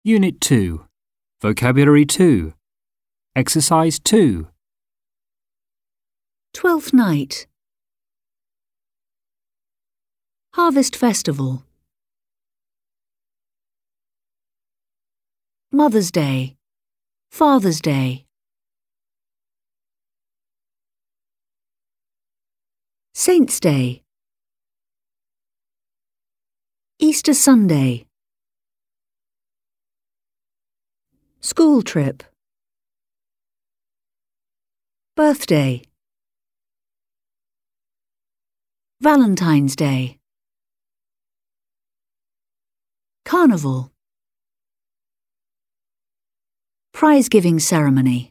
Unit 2. Vocabulary 2. Exercise 2. 12th night. Harvest festival. Mother's Day. Father's Day. Saint's Day. Easter Sunday. School trip. Birthday. Valentine's Day. Carnival. Prize-giving ceremony.